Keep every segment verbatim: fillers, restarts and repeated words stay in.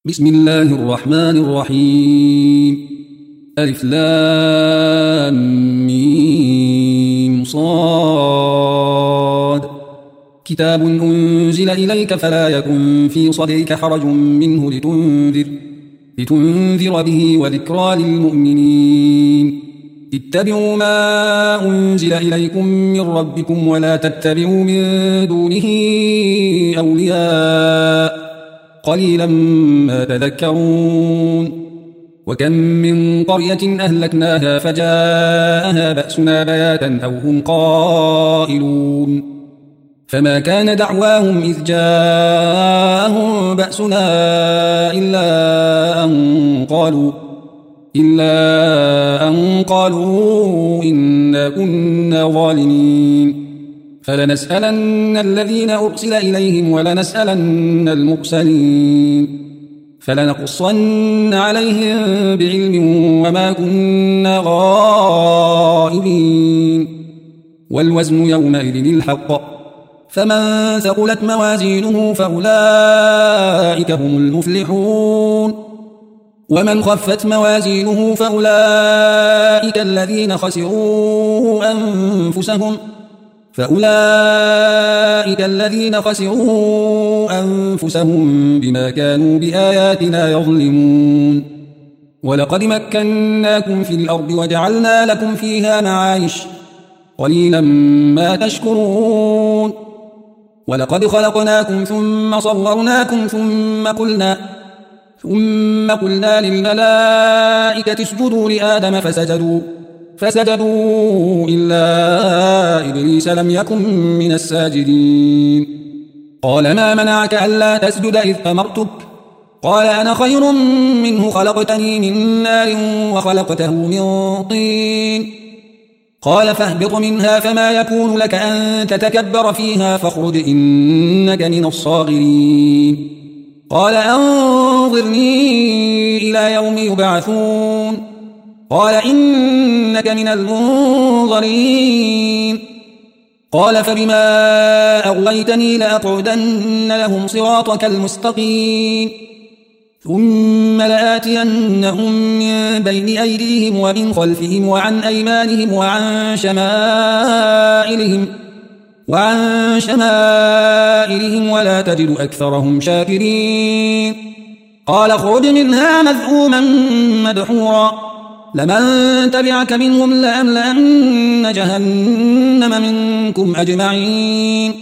بسم الله الرحمن الرحيم. ألف لام ميم صاد. كتاب أنزل إليك فلا يكن في صدرك حرج منه لتنذر, لتنذر به وذكرى للمؤمنين. اتبعوا ما أنزل إليكم من ربكم ولا تتبعوا من دونه أولياء قليلا ما تذكرون. وكم من قرية أهلكناها فجاءها بأسنا بياتا أو هم قائلون فما كان دعواهم إذ جاءهم بأسنا إلا أن قالوا إلا أن قالوا إنا كنا ظالمين. فلنسألن الذين أرسل إليهم ولنسألن المرسلين فلنقصن عليهم بعلم وما كنا غائبين. والوزن يومئذ الحق فمن ثقلت موازينه فأولئك هم المفلحون ومن خفت موازينه فأولئك الذين خسروا أنفسهم فأولئك الذين خسروا أنفسهم بما كانوا بآياتنا يظلمون. ولقد مكناكم في الأرض وجعلنا لكم فيها معايش قليلا ما تشكرون. ولقد خلقناكم ثم صورناكم ثم قلنا ثم قلنا للملائكة اسجدوا لآدم فسجدوا فسجدوا إلا إبليس لم يكن من الساجدين. قال ما منعك ألا تسجد إذ أمرتك؟ قال أنا خير منه خلقتني من نار وخلقته من طين. قال فاهبط منها فما يكون لك أن تتكبر فيها فاخرج إنك من الصاغرين. قال أنظرني إلى يوم يبعثون. قال إنك من المنظرين. قال فبما أغويتني لأقعدن لهم صراطك المستقيم ثم لآتينهم من بين أيديهم ومن خلفهم وعن أيمانهم وعن شمائلهم وعن شمائلهم ولا تجد أكثرهم شاكرين. قال اخرج منها مذءوما مدحورا لمن تبعك منهم لأملأن جهنم منكم أجمعين.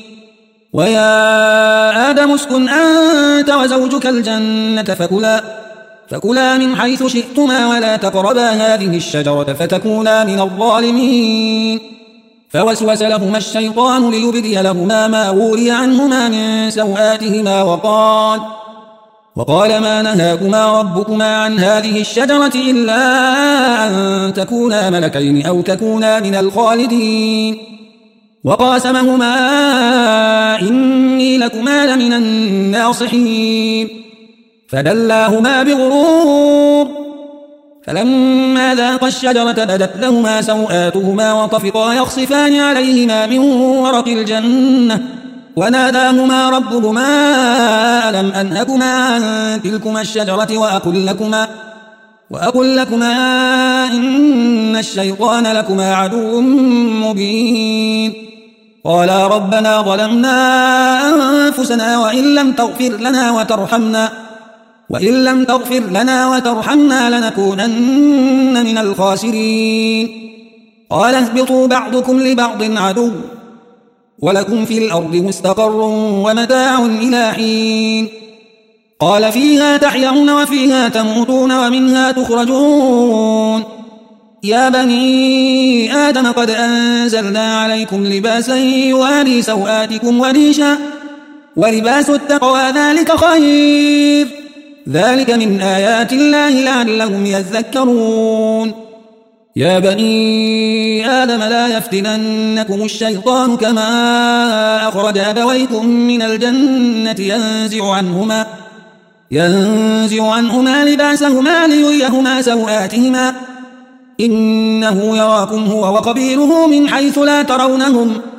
ويا آدم اسكن أنت وزوجك الجنة فكلا, فكلا من حيث شئتما ولا تقربا هذه الشجرة فتكونا من الظالمين. فوسوس لهما الشيطان ليبدي لهما ما وري عنهما من سوآتهما وقال وقال ما نهاكما ربكما عن هذه الشجرة إلا أن تكونا ملكين أو تكونا من الخالدين. وقاسمهما إني لكما لمن الناصحين فدلاهما بغرور فلما ذاقا الشجرة بدت لهما سوآتهما وطفقا يخصفان عليهما من ورق الجنة وناداهما ربهما ألم أنهكما عن تلكما الشجرة وأقل لكما, وأقل لكما إن الشيطان لكما عدو مبين. قالا ربنا ظلمنا أنفسنا وإن لم تغفر لنا وترحمنا وإن لم تغفر لنا وترحمنا لنكونن من الخاسرين. قال اهبطوا بعضكم لبعض عدو ولكم في الأرض مستقر ومتاع إلى حين. قال فيها تحيون وفيها تموتون ومنها تخرجون. يا بني آدم قد أنزلنا عليكم لباسا يواري سوآتكم وريشا ولباس التقوى ذلك خير ذلك من آيات الله لعلهم يذكرون. يا بني آدم لا يفتننكم الشيطان كما أخرج أبويكم من الجنة ينزع عنهما, ينزع عنهما لباسهما ليريهما سوآتهما إنه يراكم هو وقبيله من حيث لا ترونهم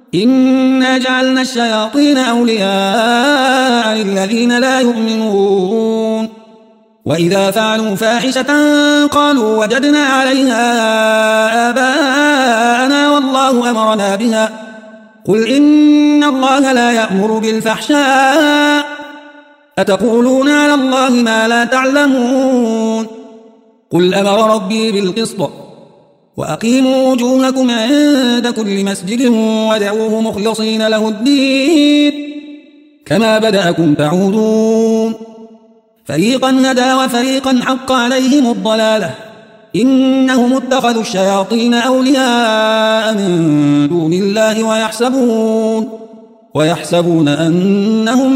إنا جعلنا الشياطين أولياء للذين لا يؤمنون وإذا فعلوا فاحشة قالوا وجدنا عليها آباءنا والله أمرنا بها قل إن الله لا يأمر بالفحشاء أتقولون على الله ما لا تعلمون قل أمر ربي بالقسط وأقيموا وجوهكم عند كل مسجد ودعوه مخلصين له الدين كما بدأكم تعودون فريقا هدى وفريقا حق عليهم الضلالة إنهم اتخذوا الشياطين أولياء من دون الله ويحسبون ويحسبون أنهم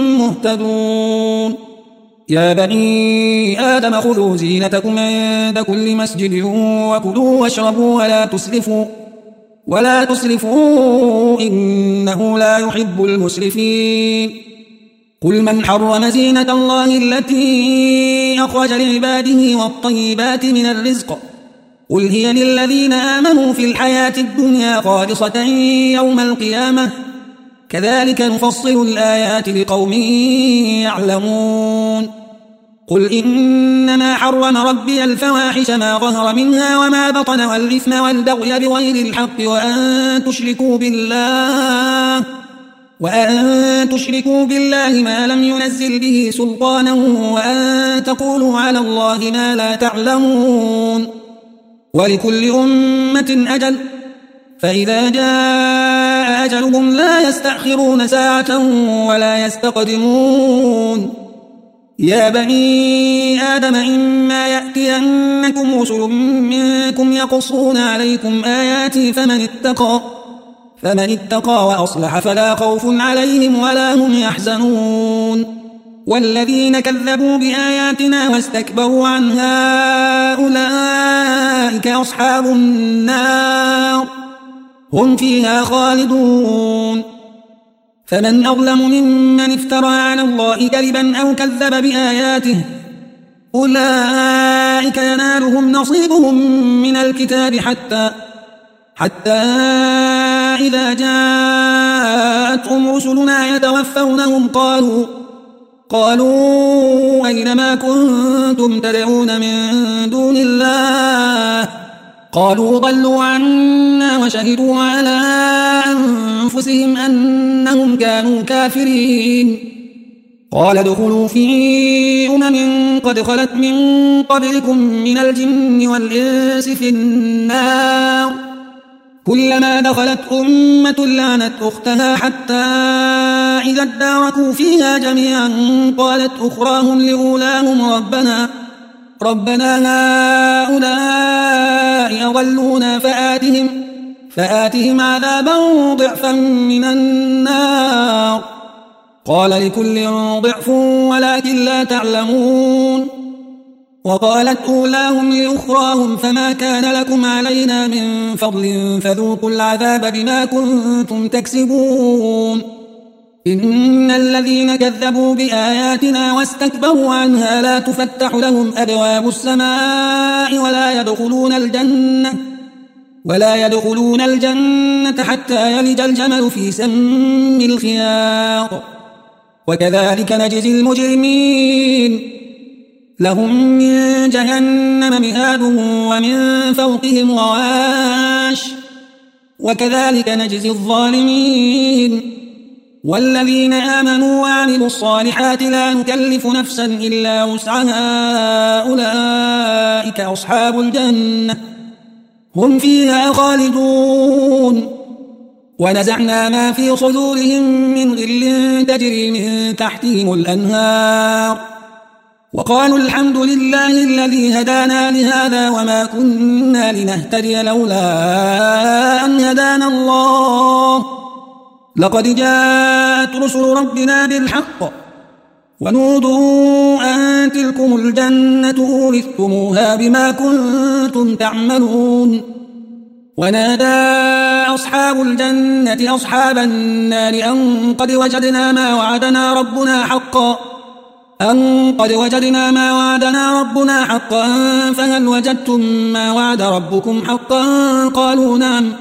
مهتدون يا بني آدم خذوا زينتكم عند كل مسجد وكلوا واشربوا ولا تسرفوا ولا تسرفوا إنه لا يحب المسرفين قل من حرم زينة الله التي أخرج لعباده والطيبات من الرزق قل هي للذين آمنوا في الحياة الدنيا خالصة يوم القيامة كذلك نفصل الآيات لقوم يعلمون قل إنما حرم ربي الفواحش ما ظهر منها وما بطن والإثم والبغي بغير الحق وأن تشركوا بالله وأن تشركوا بالله ما لم ينزل به سلطانا وأن تقولوا على الله ما لا تعلمون ولكل أمة أجل فإذا جاء أجلهم لا يستأخرون ساعة ولا يستقدمون يا بني آدم إما يأتينكم رسل منكم يقصون عليكم آياتي فمن اتقى فمن اتقى وأصلح فلا خوف عليهم ولا هم يحزنون والذين كذبوا بآياتنا واستكبروا عنها أولئك أصحاب النار هم فيها خالدون فمن أظلم ممن افترى على الله كذبا أو كذب بآياته أولئك ينالهم نصيبهم من الكتاب حتى حتى إذا جاءتهم رسلنا يتوفونهم قالوا قالوا أينما كنتم تدعون من دون الله قالوا ضلوا عنا وشهدوا على أنفسهم أنهم كانوا كافرين قال ادخلوا في أمم قد خلت من قبلكم من الجن والإنس في النار كلما دخلت أمة لعنت أختها حتى إذا اداركوا فيها جميعا قالت أخراهم لأولاهم ربنا ربنا هؤلاء أضلونا فآتهم فآتهم عذابا ضعفا من النار قال لكل ضعف ولكن لا تعلمون وقالت أولاهم لأخراهم فما كان لكم علينا من فضل فذوقوا العذاب بما كنتم تكسبون إن الذين كذبوا بآياتنا واستكبروا عنها لا تفتح لهم أبواب السماء ولا يدخلون الجنة ولا يدخلون الجنة حتى يلج الجمل في سم الخياط وكذلك نجزي المجرمين لهم من جهنم مهاد ومن فوقهم غواش وكذلك نجزي الظالمين والذين آمنوا وعملوا الصالحات لا نكلف نفسا إلا وسعها أولئك أصحاب الجنة هم فيها خالدون ونزعنا ما في صدورهم من غل تجري من تحتهم الأنهار وقالوا الحمد لله الذي هدانا لهذا وما كنا لنهتدي لولا أن هدانا الله لقد جاءت رسل ربنا بالحق ونودوا أن تلكم الجنة أورثتموها بما كنتم تعملون ونادى أصحاب الجنة أصحاب النار أن قد وجدنا ما وعدنا ربنا حقا أن قد وجدنا ما وعدنا ربنا حقا فهل وجدتم ما وعد ربكم حقا قالوا نعم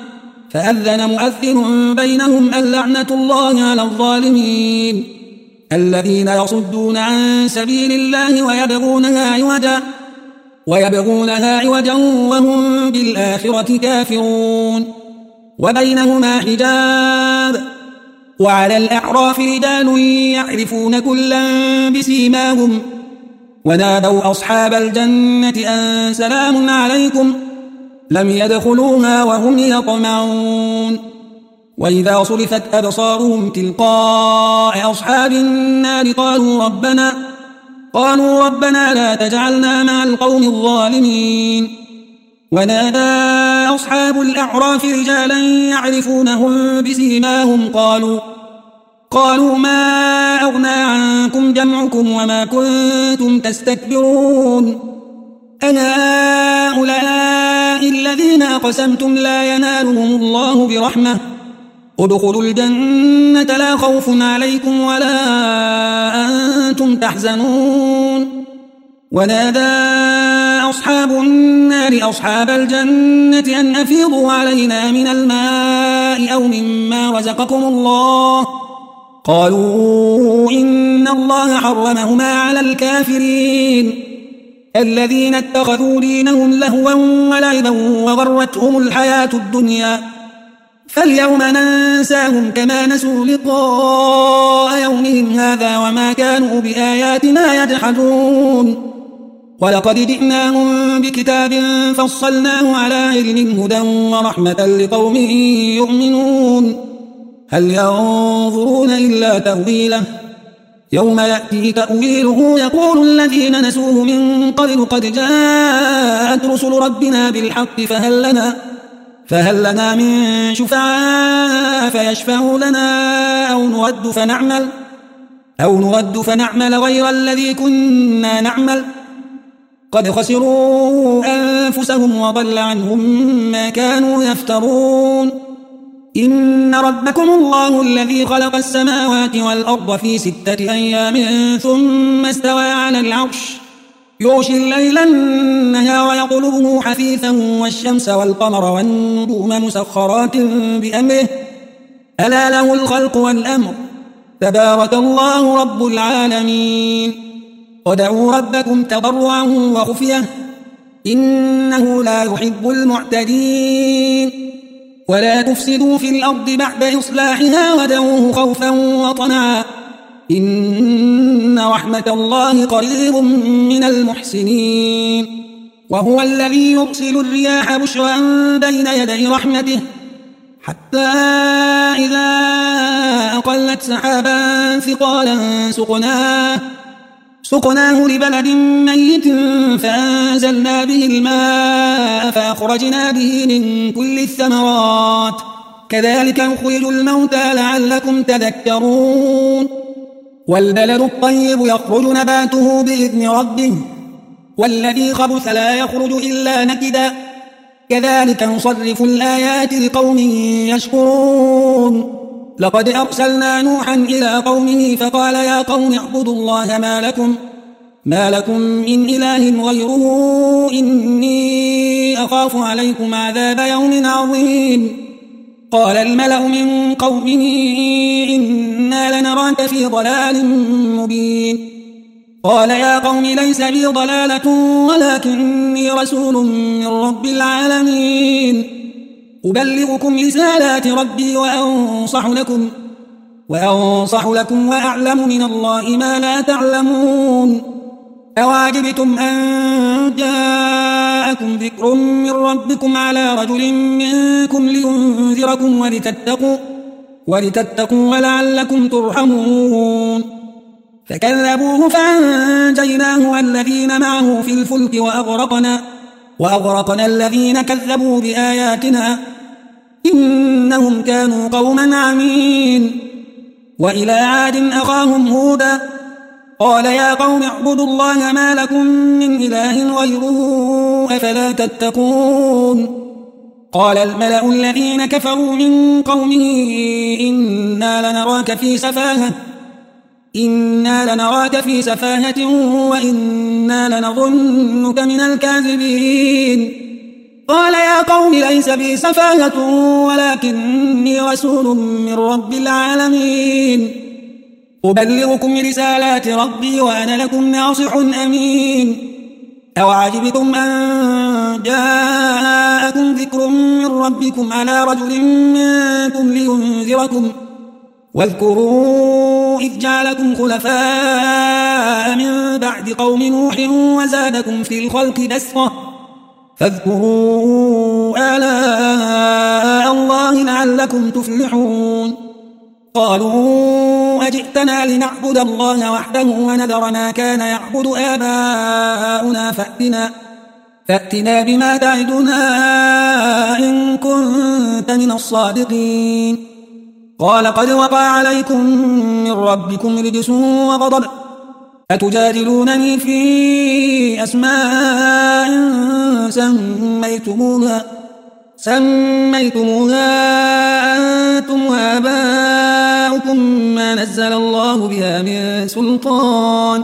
فأذن مؤذن بينهم اللعنة الله على الظالمين الذين يصدون عن سبيل الله ويبغونها عوجا ويبغونها عوجا وهم بالآخرة كافرون وبينهما حجاب وعلى الأعراف رجال يعرفون كلا بسيماهم ونادوا أصحاب الجنة أن سلام عليكم لم يدخلوها وهم يطمعون وإذا صرفت أبصارهم تلقاء أصحاب النار قالوا ربنا قالوا ربنا لا تجعلنا مع القوم الظالمين ونادى أصحاب الأعراف رجالا يعرفونهم بسيماهم قالوا قالوا ما أغنى عنكم جمعكم وما كنتم تستكبرون أهؤلاء الذين أقسمتم لا ينالهم الله برحمة ادخلوا الجنة لا خوف عليكم ولا أنتم تحزنون ونادى أصحاب النار أصحاب الجنة أن أفيضوا علينا من الماء أو مما رزقكم الله قالوا إن الله حرمهما على الكافرين الذين اتخذوا دينهم لهوا ولعبا وغرتهم الحياة الدنيا فاليوم ننساهم كما نسوا لقاء يومهم هذا وما كانوا بآياتنا يجحدون ولقد جئناهم بكتاب فصلناه على علم هدى ورحمة لقوم يؤمنون هل ينظرون إلا تأويله يوم يأتي تأويله يقول الذين نسوه من قبل قد جاءت رسل ربنا بالحق فهل لنا فهل لنا من شفعاء فيشفعوا لنا أو نرد فنعمل أو نرد فنعمل غير الذي كنا نعمل قد خسروا أنفسهم وضل عنهم ما كانوا يفترون إن ربكم الله الذي خلق السماوات والأرض في ستة أيام ثم استوى على العرش يغشي الليل النهار يطلبه حثيثا والشمس والقمر والنجوم مسخرات بأمره ألا له الخلق والأمر تبارك الله رب العالمين ودعوا ربكم تضرعا وخفية إنه لا يحب المعتدين ولا تفسدوا في الأرض بعد إصلاحها ودعوه خوفا وطمعا إن رحمة الله قريب من المحسنين وهو الذي يرسل الرياح بشرا بين يدي رحمته حتى إذا أقلت سحابا ثقالا سقناه سقناه لبلد ميت فأنزلنا به الماء فأخرجنا به من كل الثمرات كذلك نخرج الموتى لعلكم تذكرون والبلد الطيب يخرج نباته بإذن ربه والذي خبث لا يخرج إلا نكدا كذلك نصرف الآيات لقوم يشكرون لقد أرسلنا نوحا إلى قومه فقال يا قوم اعبدوا الله ما لكم ما لكم من إله غيره إني أخاف عليكم عذاب يوم عظيم قال الملأ من قومه إنا لنراك في ضلال مبين قال يا قوم ليس بي ضلالة ولكني رسول من رب العالمين أبلغكم رسالات ربي وأنصح لكم وأنصح لكم وأعلم من الله ما لا تعلمون أواجبتم أن جاءكم ذكر من ربكم على رجل منكم لينذركم ولتتقوا ولتتقوا ولعلكم ترحمون فكذبوه فأنجيناه والذين معه في الفلك وأغرقنا وأغرقنا الذين كذبوا بآياتنا إنهم كانوا قوما عمين وإلى عاد أخاهم هودا قال يا قوم اعبدوا الله ما لكم من إله غيره أفلا تتقون قال الملأ الذين كفروا من قومه إنا لنراك في سفاهة إنا لنراك في سفاهة وإنا لنظنك من الكاذبين قال يا قوم ليس بي سفاهة ولكني رسول من رب العالمين أبلغكم رسالات ربي وأنا لكم ناصح أمين أوعجبتم أن جاءكم ذكر من ربكم على رجل منكم لينذركم واذكروا إذ جعلكم خلفاء من بعد قوم نوح وزادكم في الخلق بسطة فاذكروا آلاء الله لعلكم تفلحون قالوا أجئتنا لنعبد الله وحده ونذر ما كان يعبد آباؤنا فأتنا, فأتنا بما تعدنا إن كنت من الصادقين قال قد وقع عليكم من ربكم رجس وغضب أتجادلونني في أسماء سميتموها سميتموها أنتم وآباؤكم ما نزل الله بها من سلطان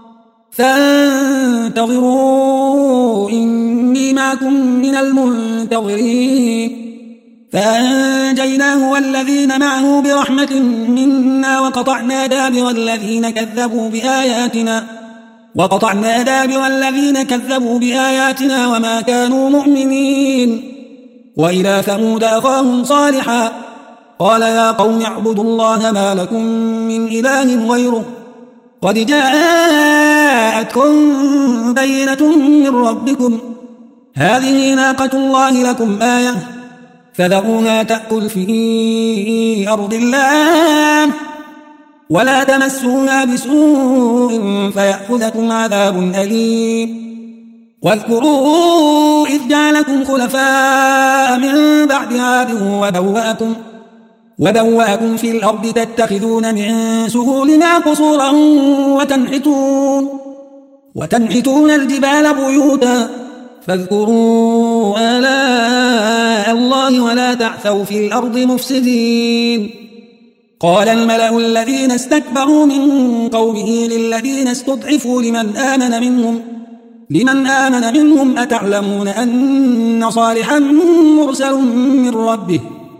فانتظروا إني معكم من المنتظرين فأنجيناه والذين معه برحمة منا وقطعنا دابر الذين كذبوا بآياتنا وقطعنا دابر الذين كذبوا بآياتنا وما كانوا مؤمنين وإلى ثمود أخاهم صالحا قال يا قوم اعبدوا الله ما لكم من إله غيره قد جاءتكم بينة من ربكم هذه ناقة الله لكم آية فذروها تأكل في أرض الله ولا تمسوها بسوء فيأخذكم عذاب أليم واذكروا إذ جعلكم خلفاء من بعد عاد وبوأكم, وبوأكم في الأرض تتخذون من سهولها قصورا وتنحتون, وتنحتون الجبال بيوتا فاذكروا آلاء الله ولا تعثوا في الأرض مفسدين قال الملأ الذين استكبروا من قومه للذين استضعفوا لمن آمن منهم لمن آمن منهم أتعلمون أن صالحا مرسل من ربه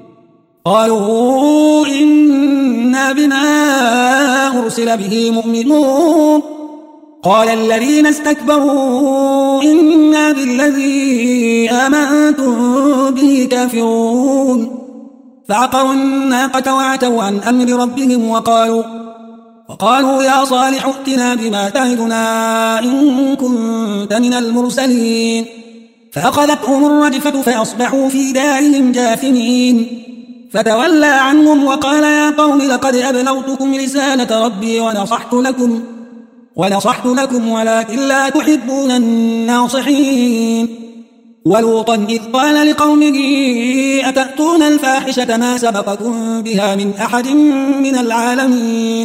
قالوا إنا بما أرسل به مؤمنون قال الذين استكبروا إنا بالذي آمنتم به كافرون فعقروا الناقة وعتوا عن أمر ربهم وقالوا وقالوا يا صالح ائتنا بما تعدنا إن كنت من المرسلين فأخذتهم الرجفة فأصبحوا في دارهم جاثمين فتولى عنهم وقال يا قوم لقد أبلغتكم رسالة ربي ونصحت لكم ونصحت لكم ولكن لا تحبون الناصحين ولوطا إذ قال لقومه أتأتون الفاحشة ما سبقكم بها من أحد من العالمين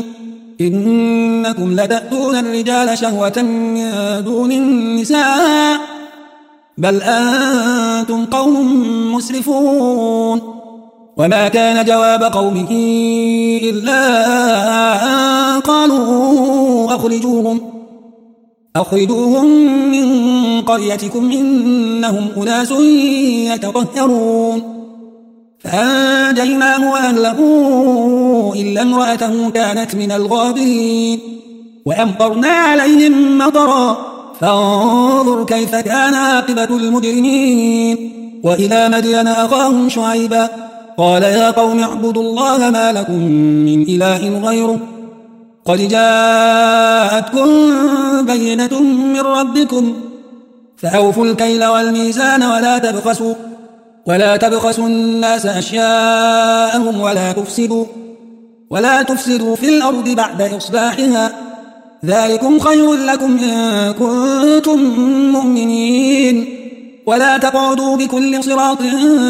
إنكم لتأتون الرجال شهوة من دون النساء بل أنتم قوم مسرفون وما كان جواب قومه إلا أن قالوا أخرجوهم أخرجوهم من قريتكم إنهم أناس يتطهرون فأنجيناه وأهله إلا امرأته كانت من الغابرين وأمطرنا عليهم مطرا فانظر كيف كان عاقبة المجرمين وإلى مدين أخاهم شعيبا قال يا قوم اعبدوا الله ما لكم من إله غيره قد جاءتكم بينة من ربكم فأوفوا الكيل والميزان ولا تبخسوا ولا تبخسوا الناس أشياءهم ولا تفسدوا ولا تفسدوا في الأرض بعد إصلاحها ذلكم خير لكم إن كنتم مؤمنين ولا تقعدوا بكل صراط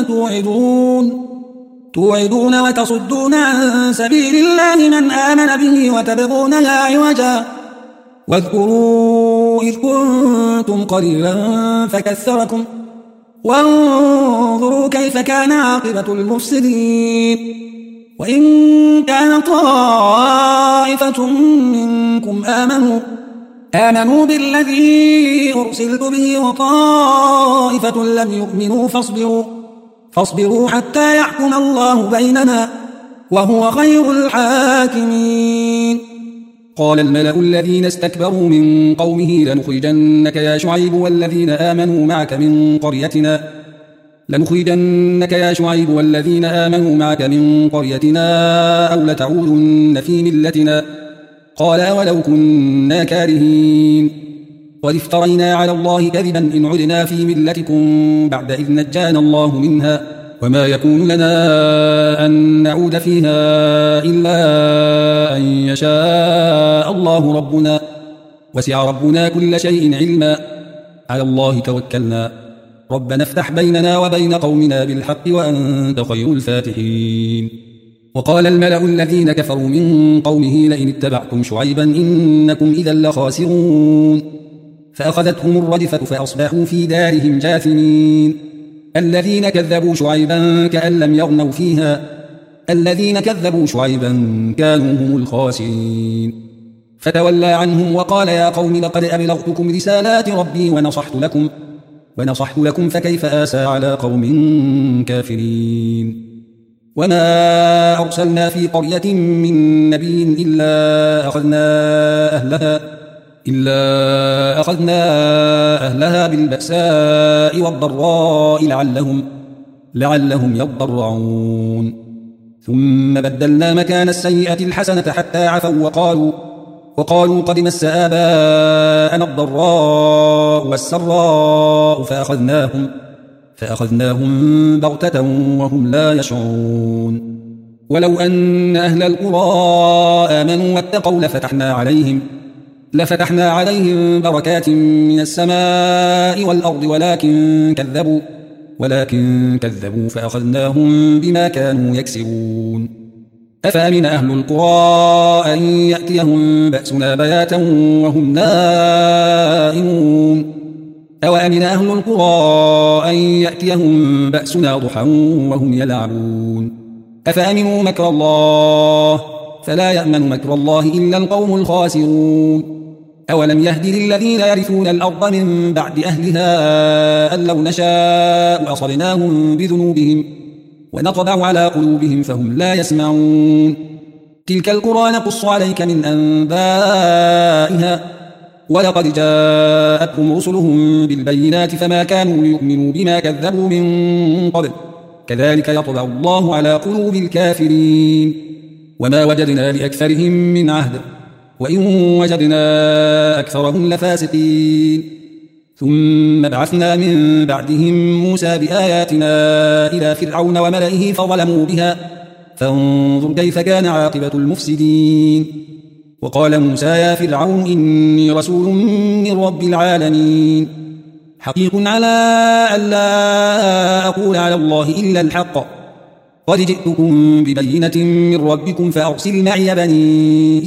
توعدون توعدون وتصدون عن سبيل الله من آمن به وتبغونها عوجا واذكروا إذ كنتم قليلا فكثركم وانظروا كيف كان عاقبة المفسدين وإن كان طائفة منكم آمنوا آمنوا بالذي أرسلت به وطائفة لم يؤمنوا فاصبروا, فاصبروا حتى يحكم الله بيننا وهو خير الحاكمين. قال الملأ الذين استكبروا من قومه لنخرجنك يا شعيب والذين آمنوا معك من قريتنا لنخرجنك يا شعيب والذين آمنوا معك من قريتنا أو لتعودن في ملتنا. قال ولو كنا كارهين قد افترينا على الله كذبا إن عدنا في ملتكم بعد إذ نجانا الله منها وما يكون لنا أن نعود فيها إلا أن يشاء الله ربنا وسع ربنا كل شيء علما على الله توكلنا ربنا افتح بيننا وبين قومنا بالحق وأنت خير الفاتحين. وقال الملأ الذين كفروا من قومه لئن اتبعتم شعيبا إنكم إذا لخاسرون فأخذتهم الرجفة فأصبحوا في دارهم جاثمين. الذين كذبوا شعيبا كأن لم يغنوا فيها الذين كذبوا شعيبا كانوا هم الخاسرين. فتولى عنهم وقال يا قوم لقد أبلغتكم رسالات ربي ونصحت لكم ونصحت لكم فكيف آسى على قوم كافرين. وما أرسلنا في قرية من نبي إلا أخذنا أهلها إلا أخذنا أهلها بالبأساء والضراء لعلهم لعلهم يضرعون. ثم بدلنا مكان السيئة الحسنة حتى عفوا وقالوا وقالوا قد مس آباءنا الضراء والسراء فأخذناهم فأخذناهم بغتة وهم لا يشعرون. ولو أن أهل القرى آمنوا واتقوا لفتحنا عليهم لفتحنا عليهم بركات من السماء والأرض ولكن كذبوا ولكن كذبوا فأخذناهم بما كانوا يكسبون. أفأمن أهل القرى أن يأتيهم بأسنا بياتا وهم نائمون أوأمن أهل القرى أن يأتيهم بأسنا ضحى وهم يلعبون. أفأمنوا مكر الله فلا يأمن مكر الله إلا القوم الخاسرون. أولم يهد للذين يرثون الأرض من بعد أهلها أن لو نشاء أصبناهم بذنوبهم ونطبع على قلوبهم فهم لا يسمعون. تلك القرى نقص عليك من أنبائها ولقد جاءتهم رسلهم بالبينات فما كانوا ليؤمنوا بما كذبوا من قبل كذلك يطبع الله على قلوب الكافرين. وما وجدنا لأكثرهم من عهد وإن وجدنا أكثرهم لفاسقين. ثم بعثنا من بعدهم موسى بآياتنا إلى فرعون وملئه فظلموا بها فانظر كيف كان عاقبة المفسدين. وقال موسى يا فرعون إني رسول من رب العالمين حقيق على أن لا أقول على الله إلا الحق قد جئتكم ببينة من ربكم فأرسل معي بني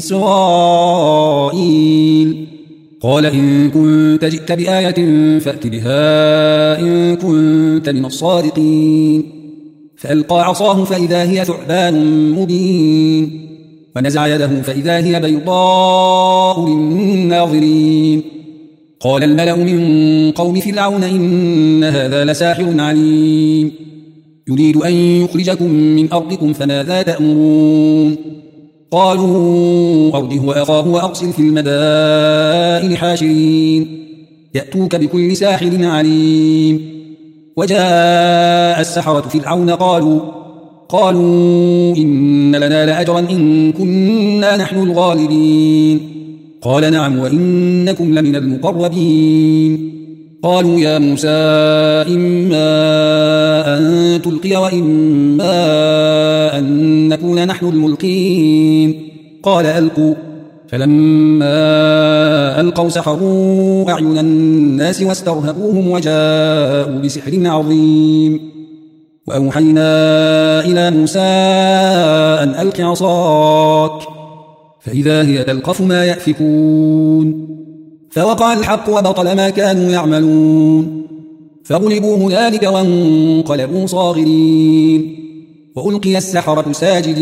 إسرائيل. قال إن كنت جئت بآية فأت بها إن كنت من الصادقين. فألقى عصاه فإذا هي ثعبان مبين ونزع يده فإذا هي بيضاء للناظرين. قال الملأ من قوم فرعون إن هذا لساحر عليم يريد أن يخرجكم من أرضكم فماذا تأمرون. قالوا أرجه وأخاه وأرسل في المدائن حاشرين يأتوك بكل ساحر عليم. وجاء السحرة فرعون قالوا قالوا إن لنا لأجرا إن كنا نحن الغالبين. قال نعم وإنكم لمن المقربين. قالوا يا موسى إما أن تلقي وإما أن نكون نحن الملقين. قال ألقوا فلما ألقوا سحروا أعين الناس واسترهبوهم وجاءوا بسحر عظيم. وأوحينا إلى موسى أن ألق عصاك فإذا هي تلقف ما يأفكون. فوقع الحق وبطل ما كانوا يعملون فغلبوا هنالك وانقلبوا صاغرين وألقي السحرة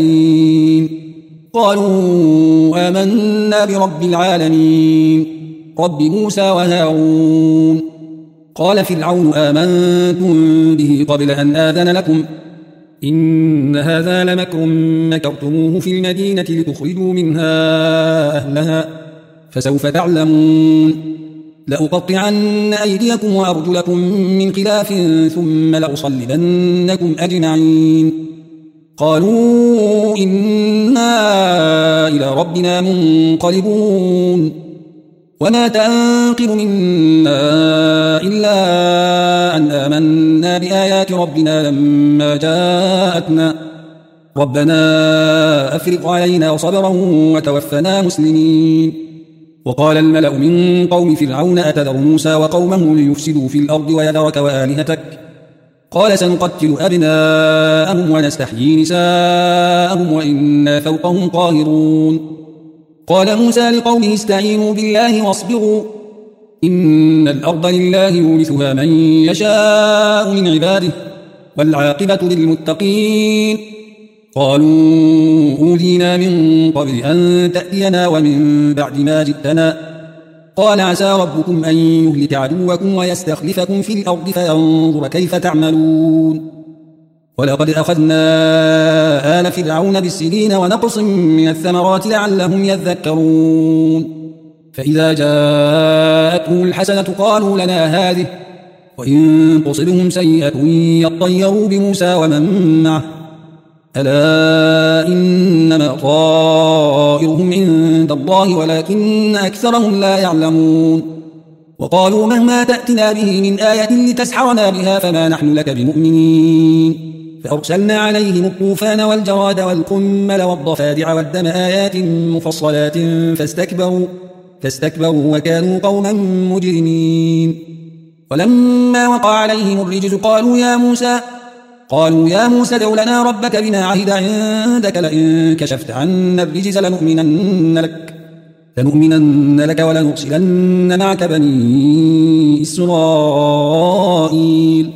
ساجدين قالوا آمنا برب العالمين. رب موسى وهارون. قال فرعون آمنتم به قبل أن آذن لكم إن هذا لمكر مكرتموه في المدينة لتخرجوا منها أهلها فسوف تعلمون. لأقطعن أيديكم وأرجلكم من خلاف ثم لأصلبنكم أجمعين. قالوا إنا إلى ربنا منقلبون. وما تنقم منا إلا أن آمنا بآيات ربنا لما جاءتنا ربنا أفرغ علينا صبرا وتوفنا مسلمين. وقال الملأ من قوم فرعون أتذر موسى وقومه ليفسدوا في الأرض ويذرك وآلهتك قال سنقتل أبناءهم ونستحيي نساءهم وإنا فوقهم قاهرون. قال موسى لقومه استعينوا بالله واصبروا إن الأرض لله يورثها من يشاء من عباده والعاقبة للمتقين. قالوا أوذينا من قبل أن تأتينا ومن بعد ما جئتنا قال عسى ربكم أن يهلك عدوكم ويستخلفكم في الأرض فينظر كيف تعملون. ولقد أخذنا آل فرعون بالسنين ونقص من الثمرات لعلهم يذكرون. فإذا جاءتهم الحسنة قالوا لنا هذه وإن تصبهم سيئة يطيروا بموسى ومن معه ألا إنما طائرهم عند الله ولكن أكثرهم لا يعلمون. وقالوا مهما تأتنا به من آية لتسحرنا بها فما نحن لك بمؤمنين. فأرسلنا عليهم الطوفان والجراد والقمل والضفادع والدم آيات مفصلات فاستكبروا, فاستكبروا وكانوا قوما مجرمين. ولما وقع عليهم الرجز قالوا يا موسى قالوا يا موسى ادع لنا ربك بما عهد عندك لئن كشفت عنا الرجز لنؤمنن لك لنؤمنن لك ولنرسلن معك بني إسرائيل.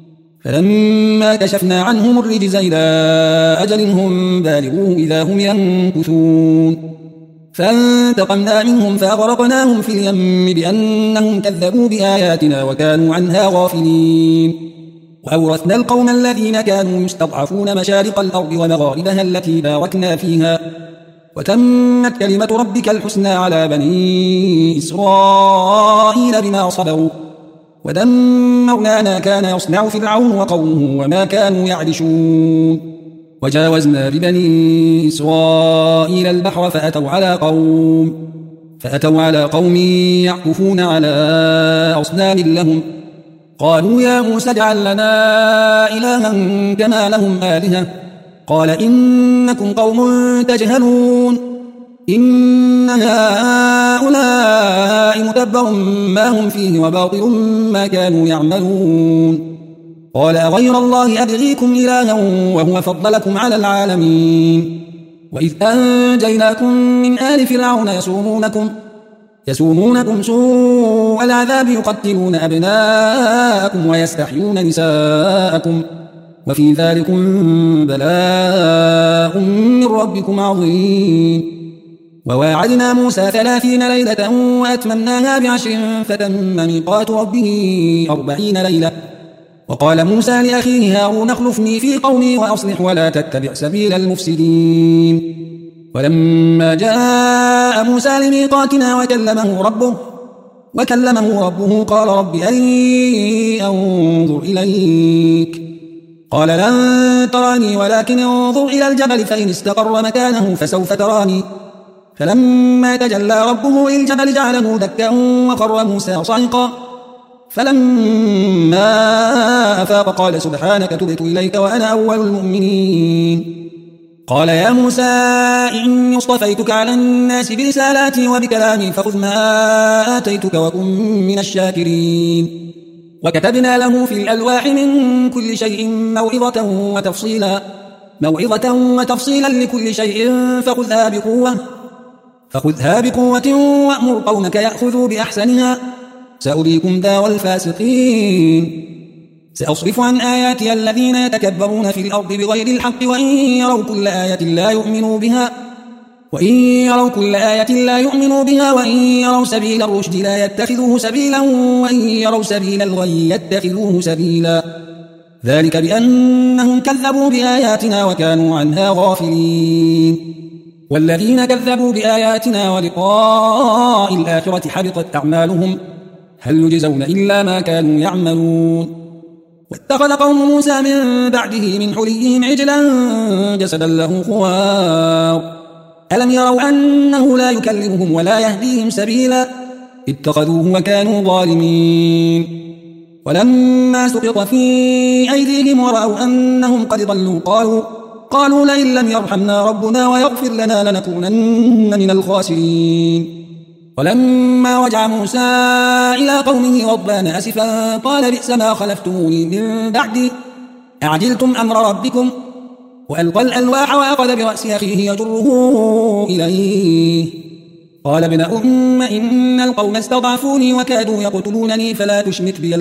فلما كشفنا عنهم الرجز إلى أجل هم بالغوه إذا هم ينكثون فانتقمنا منهم فأغرقناهم في اليم بأنهم كذبوا بآياتنا وكانوا عنها غافلين. وأورثنا القوم الذين كانوا يستضعفون مشارق الأرض ومغاربها التي باركنا فيها وتمت كلمة ربك الحسنى على بني إسرائيل بما صبروا ودمرنا ما كان يصنع فرعون وقومه وما كانوا يعرشون. وجاوزنا ببني إسرائيل البحر فأتوا على قوم فأتوا على قوم يعكفون على أصنام لهم قالوا يا موسى اجعل لنا إلها كما لهم آلهة قال إنكم قوم تجهلون إن هؤلاء متبر ما هم فيه وباطل ما كانوا يعملون. قال أغير الله أبغيكم إلها وهو فضلكم على العالمين. وإذ أنجيناكم من آل فرعون يسومونكم يسومونكم سوء العذاب يقتلون أبناءكم ويستحيون نساءكم وفي ذلكم بلاء من ربكم عظيم. وواعدنا موسى ثلاثين ليلة وأتممناها بعشر فتم ميقات ربه أربعين ليلة. وقال موسى لأخيه هارون اخلفني في قومي وأصلح ولا تتبع سبيل المفسدين. ولما جاء موسى لميقاتنا وكلمه ربه وكلمه ربه قال رب أرني أنظر إليك قال لن تراني ولكن انظر إلى الجبل فإن استقر مكانه فسوف تراني. فلما تجلى ربه للجبل جعله دكا وخر موسى صعقا فلما أفاق قال سبحانك تبت إليك وأنا أول المؤمنين. قال يا موسى إني اصطفيتك على الناس برسالاتي وبكلامي فخذ ما آتيتك وكن من الشاكرين. وكتبنا له في الألواح من كل شيء موعظة وتفصيلا موعظة وتفصيلا لكل شيء فخذها بقوة فخذها بقوة وأمر قومك يأخذوا بأحسنها سأريكم دار الفاسقين. سأصرف عن آياتي الذين يتكبرون في الأرض بغير الحق وإن يروا كل آية لا يؤمنوا بها وإن يروا كل آية لا يؤمنوا بها وإن يروا سبيل الرشد لا يتخذوه سبيلا وإن يروا سبيل الغي يتخذوه سبيلا ذلك بأنهم كذبوا بآياتنا وكانوا عنها غافلين والذين كذبوا بآياتنا ولقاء الآخرة حبطت أعمالهم هل يجزون إلا ما كانوا يعملون واتخذ قوم موسى من بعده من حليهم عجلا جسدا له خوار ألم يروا أنه لا يكلمهم ولا يهديهم سبيلا اتخذوه وكانوا ظالمين ولما سقط في أيديهم ورأوا أنهم قد ضلوا قالوا قالوا لئن لم يرحمنا ربنا ويغفر لنا لنكونن من الخاسرين ولما رجع موسى إلى قومه غضبان أسفا قال بئس ما خلفتموني من بعدي أعجلتم أمر ربكم وألقى الألواح وأخذ برأس أخيه يجره إليه قال ابن أم إن القوم استضعفوني وكادوا يقتلونني فلا تشمت بي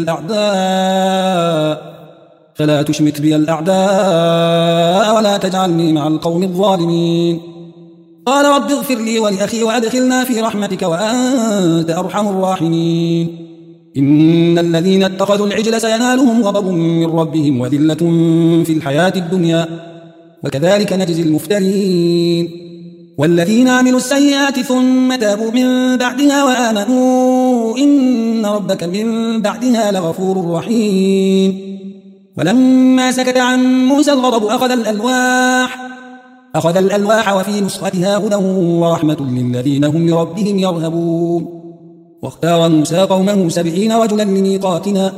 الأعداء فلا تشمت بي الأعداء ولا تجعلني مع القوم الظالمين قال رب اغفر لي ولأخي وأدخلنا في رحمتك وأنت أرحم الراحمين إن الذين اتخذوا العجل سينالهم غضب من ربهم وذلة في الحياة الدنيا وكذلك نجزي المفترين والذين عملوا السيئات ثم تابوا من بعدها وآمنوا إن ربك من بعدها لغفور رحيم ولما سكت عن موسى الغضب أخذ الألواح أخذ الألواح وفي نسختها هدى ورحمة للذين هم لربهم يرهبون واختار موسى قومه سبعين رجلا لميقاتنا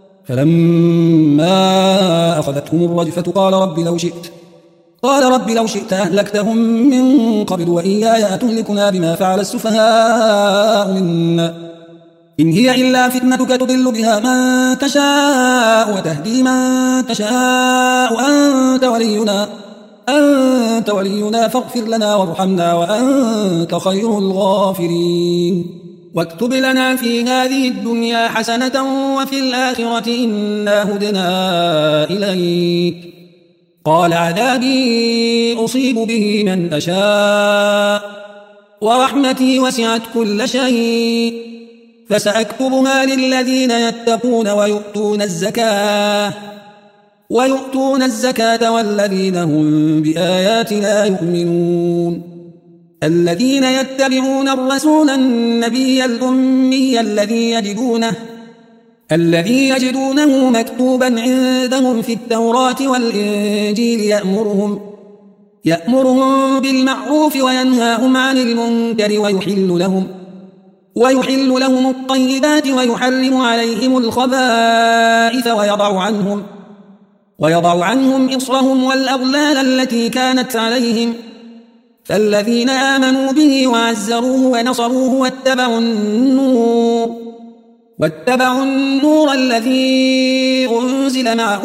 فلما أخذتهم الرجفة قال رب لو شئت قال رب لو شئت أهلكتهم من قبل وإياي أتهلكنا بما فعل السفهاء منا إن هي إلا فتنتك تضل بها من تشاء وتهدي من تشاء أنت ولينا أنت ولينا فاغفر لنا وارحمنا وأنت خير الغافرين واكتب لنا في هذه الدنيا حسنة وفي الآخرة إنا هدنا إليك قال عذابي أصيب به من أشاء ورحمتي وسعت كل شيء فسأكتبها للذين يتقون ويؤتون الزكاة ويؤتون الزكاة والذين هم بآياتنا يؤمنون الذين يتبعون الرسول النبي الأمي الذي يجدونه الذي يجدونه مكتوبا عندهم في التوراة والإنجيل يأمرهم يأمرهم بالمعروف وينهاهم عن المنكر ويحل لهم ويحل لهم الطيبات ويحرم عليهم الخبائث ويضع عنهم ويضع عنهم إصرهم والأغلال التي كانت عليهم فالذين آمنوا به وعزروه ونصروه واتبعوا النور واتبعوا النور الذي أنزل معه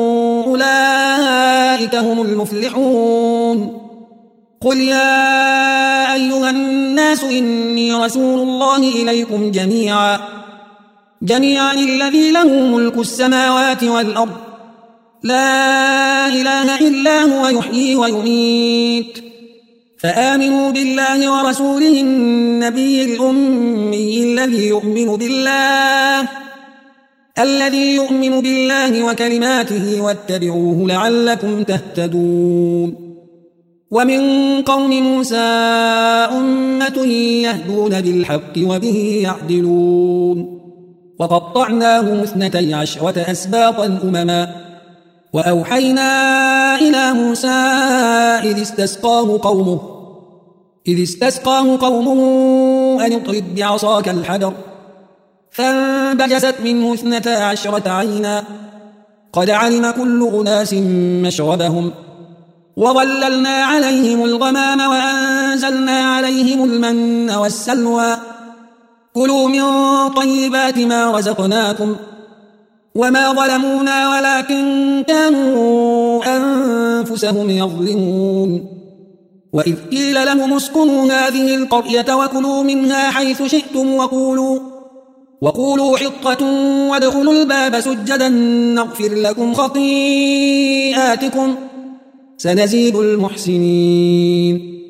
أولئك هم المفلحون قل يا أيها الناس إني رسول الله إليكم جميعا جميعا الذي له ملك السماوات والأرض لا إله إلا هو يحيي ويميت فآمنوا بالله ورسوله النبي الأمي الذي يؤمن بالله الذي يؤمن بالله وكلماته واتبعوه لعلكم تهتدون ومن قوم موسى أمة يهدون بالحق وبه يعدلون وقطعناهم اثنتي عشرة أسباطا أمما وأوحينا إلى موسى إذ استسقاه قومه إذ استسقاه قومه أن اضرب بعصاك الحجر فانبجست منه اثنتا عشرة عينا قد علم كل أناس مشربهم وظللنا عليهم الغمام وأنزلنا عليهم المن والسلوى كلوا من طيبات ما رزقناكم وما ظلمونا ولكن كانوا أنفسهم يظلمون وإذ قيل لهم اسكنوا هذه القرية وكلوا منها حيث شئتم وقولوا وقولوا حطة وادخلوا الباب سجدا نغفر لكم خطيئاتكم سنزيد المحسنين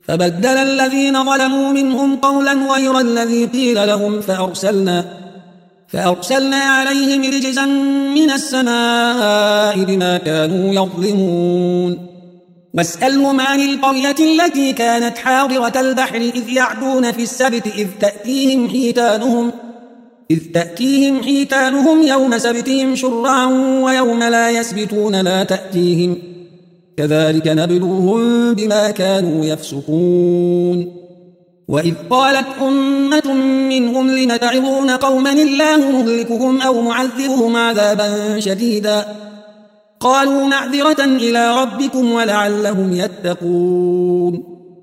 فبدل الذين ظلموا منهم قولا غير الذي قيل لهم فأرسلنا, فأرسلنا عليهم رجزا من السماء بما كانوا يظلمون واسألهم عن القرية التي كانت حاضرة البحر إذ يعدون في السبت إذ تأتيهم حيتانهم إذ تأتيهم حيتانهم يوم سبتهم شرعا ويوم لا يسبتون لا تأتيهم كذلك نبلوهم بما كانوا يفسقون وإذ قالت أمة منهم لم تعظون قوما الله مهلكهم أو معذبهم عذابا شديدا قالوا معذرة إلى ربكم ولعلهم يتقون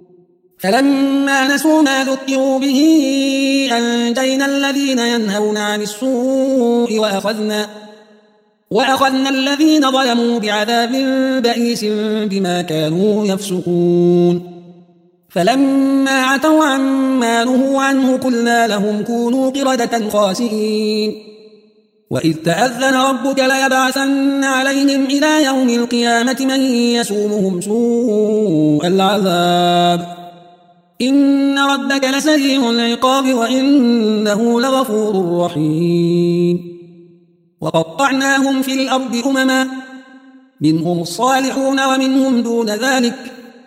فلما نسوا ما ذكروا به أنجينا الذين ينهون عن السوء وأخذنا, وأخذنا الذين ظلموا بعذاب بئيس بما كانوا يفسقون فلما عتوا عما نهوا عنه قلنا لهم كونوا قردة خاسئين وإذ تأذن ربك ليبعثن عليهم إلى يوم القيامة من يسومهم سوء العذاب إن ربك لسريع العقاب وإنه لغفور رحيم وقطعناهم في الأرض أمما منهم الصالحون ومنهم دون ذلك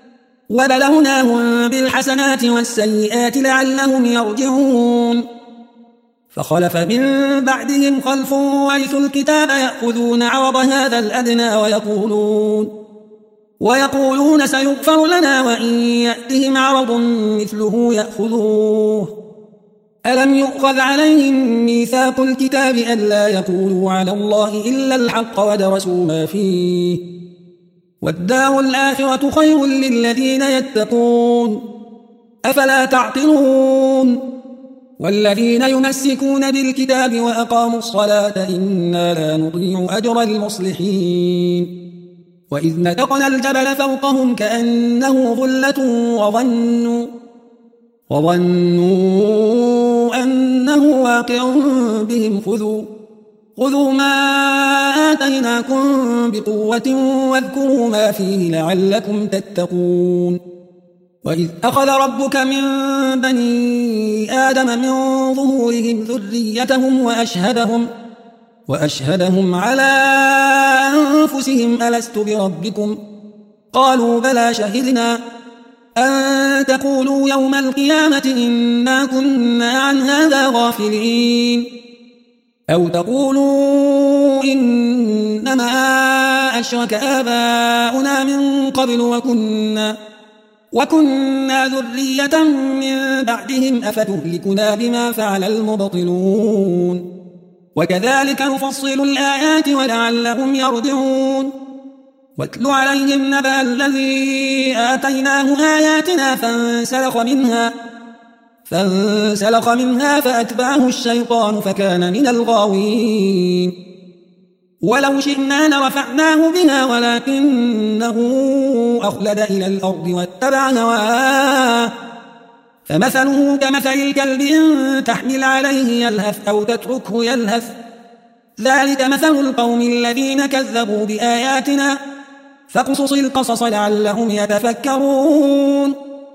وبلوناهم بالحسنات والسيئات لعلهم يرجعون فخلف من بعدهم خلف ورثوا الكتاب يأخذون عرض هذا الأدنى ويقولون ويقولون سيغفر لنا وإن يأتهم عرض مثله يأخذوه ألم يؤخذ عليهم ميثاق الكتاب ألا يقولوا على الله إلا الحق ودرسوا ما فيه والدار الآخرة خير للذين يتقون أفلا تعقلون والذين يمسكون بالكتاب وأقاموا الصلاة إنا لا نضيع أجر المصلحين وإذ نتقنا الجبل فوقهم كأنه ظلة وظنوا, وظنوا أنه واقع بهم خذوا, خذوا ما آتيناكم بقوة واذكروا ما فيه لعلكم تتقون وإذ أخذ ربك من بني آدم من ظهورهم ذريتهم وأشهدهم, وأشهدهم على أنفسهم ألست بربكم قالوا بلى شهدنا أن تقولوا يوم القيامة إنا كنا عن هذا غافلين أو تقولوا إنما أشرك آباؤنا من قبل وكنا, وكنا ذرية من بعدهم أفتهلكنا بما فعل المبطلون وكذلك نفصل الآيات ولعلهم يرجعون واتل عليهم نبأ الذي آتيناه آياتنا فانسلخ منها فانسلخ منها فأتبعه الشيطان فكان من الغاوين ولو شئنا لرفعناه بها ولكنه أخلد إلى الأرض واتبع هواه فمثله كمثل الكلب إن تحمل عليه يلهث أو تتركه يلهث ذلك مثل القوم الذين كذبوا بآياتنا فاقصص القصص لعلهم يتفكرون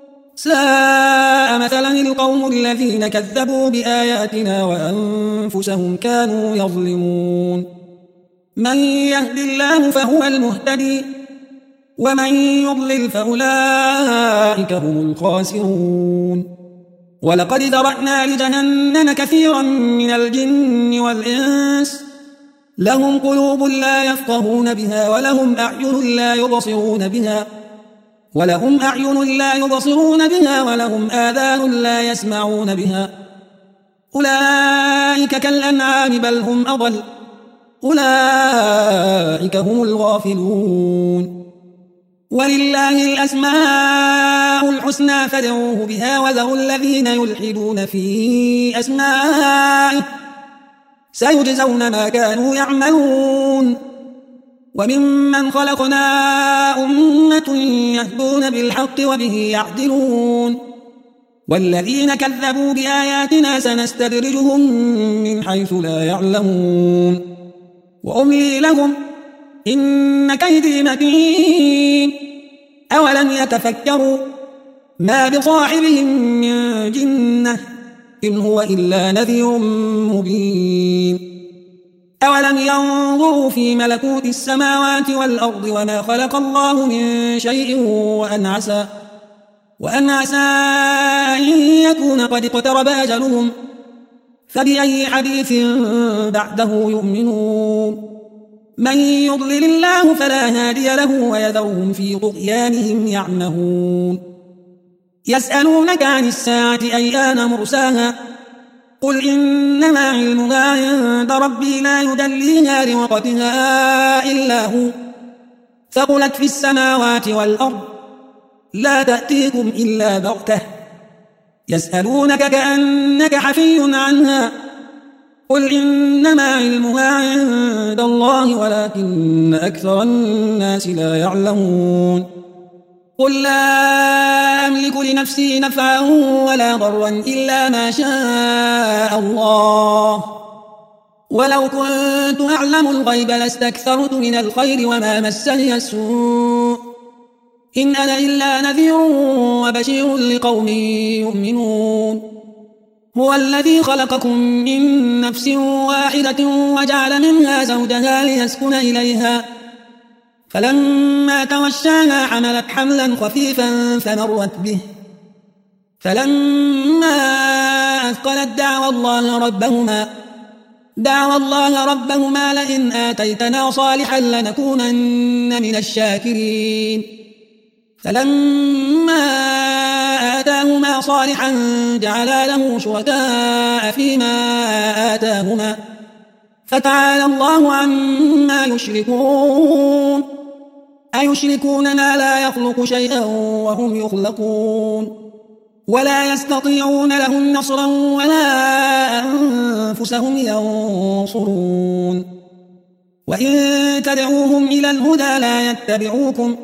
ساء مثلا القوم الذين كذبوا بآياتنا وأنفسهم كانوا يظلمون من يهد الله فهو المهتدي ومن يضلل فأولئك هم الخاسرون ولقد ذرأنا لجهنم كثيرا من الجن والإنس لهم قلوب لا يفقهون بها ولهم أعين لا يبصرون بها ولهم أعين لا يبصرون بها ولهم آذان لا يسمعون بها أولئك كالأنعام بل هم أضل أولئك هم الغافلون ولله الأسماء الحسنى فادعوه بها وذروا الذين يلحدون في أسمائه سيجزون ما كانوا يعملون وممن خلقنا أمة يهدون بالحق وبه يعدلون والذين كذبوا بآياتنا سنستدرجهم من حيث لا يعلمون وأملي لهم إن كيدي متين أولم يتفكروا ما بصاحبهم من جنة إن هو إلا نذير مبين أولم ينظروا في ملكوت السماوات والأرض وما خلق الله من شيء وأن عسى, وأن عسى أن يكون قد اقترب أجلهم فبأي حديث بعده يؤمنون من يضلل الله فلا هادي له ويذرهم في طغيانهم يعمهون يسألونك عن الساعة أيان مرساها قل إنما علمها عند ربي لا يدليها لوقتها إلا هو ثقلت في السماوات والأرض لا تأتيكم إلا بغتة يسألونك كأنك حفي عنها قل إنما علمها عند الله ولكن أكثر الناس لا يعلمون قل لا أملك لنفسي نفعا ولا ضرا إلا ما شاء الله ولو كنت أعلم الغيب لاستكثرت من الخير وما مسني السوء إن أنا إلا نذير وبشير لقوم يؤمنون هو الذي خلقكم من نفس واحدة وجعل منها زوجها ليسكن إليها فلما توشاها حملت حملا خفيفا فمرت به فلما أثقلت دعوى الله ربهما دعوى الله ربهما لئن آتيتنا صالحا لنكونن من الشاكرين فلما آتاهما صالحا جعلا له شركاء فيما آتاهما فتعالى الله عما يشركون أيشركون ما لا يخلق شيئا وهم يخلقون ولا يستطيعون لهم نصرا ولا أنفسهم ينصرون وإن تدعوهم إلى الهدى لا يتبعوكم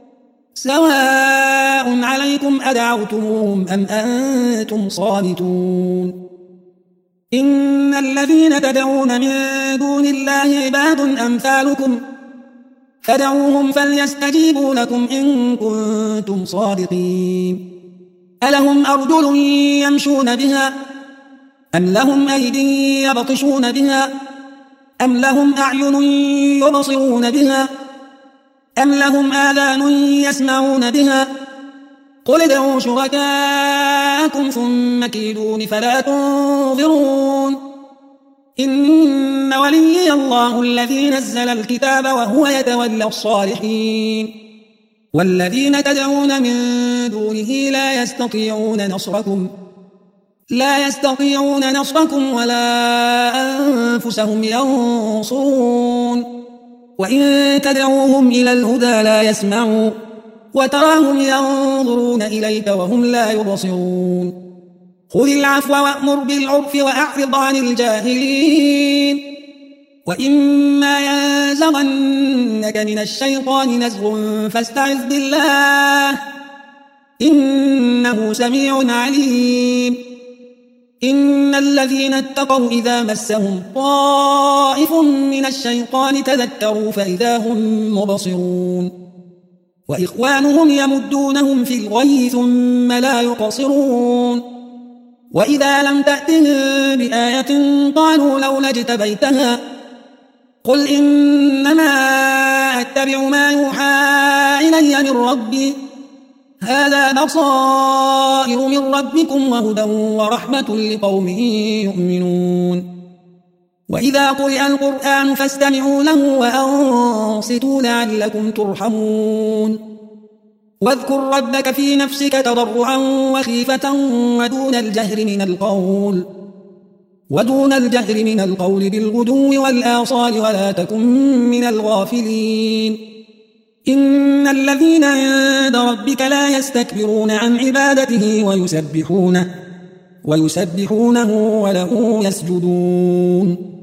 سواء عليكم أدعوتموهم أم أنتم صامتون إن الذين تدعون من دون الله عباد أمثالكم فدعوهم فليستجيبوا لكم إن كنتم صادقين ألهم أرجل يمشون بها أم لهم أيدي يبطشون بها أم لهم أعين يبصرون بها أم لهم آذان يسمعون بها قل ادعوا شركاءكم ثم كيدون فلا تنظرون إن وليي الله الذي نزل الكتاب وهو يتولى الصالحين والذين تدعون من دونه لا يستطيعون نصركم لا يستطيعون نصركم ولا أنفسهم ينصرون وإن تدعوهم إلى الهدى لا يسمعوا وتراهم ينظرون إليك وهم لا يبصرون خذ العفو وأمر بالعرف وأعرض عن الجاهلين وإما ينزغنك من الشيطان نزغ فاستعذ بالله إنه سميع عليم إن الذين اتقوا إذا مسهم طائف من الشيطان تذكروا فإذا هم مبصرون وإخوانهم يمدونهم في الغي ثم لا يقصرون وإذا لم تأتهم بآية قالوا لولا اجتبيتها قل إنما أتبع ما يوحى إلي من ربي هذا بصائر من ربكم وهدى ورحمة لقوم يؤمنون وإذا قرئ القرآن فاستمعوا له وأنصتوا لعلكم ترحمون واذكر ربك في نفسك تضرعا وخيفة ودون الجهر من القول ودون الجهر من القول بالغدو والآصال ولا تكن من الغافلين إن الذين عند ربك لا يستكبرون عن عبادته ويسبحونه ويسبحونه وله يسجدون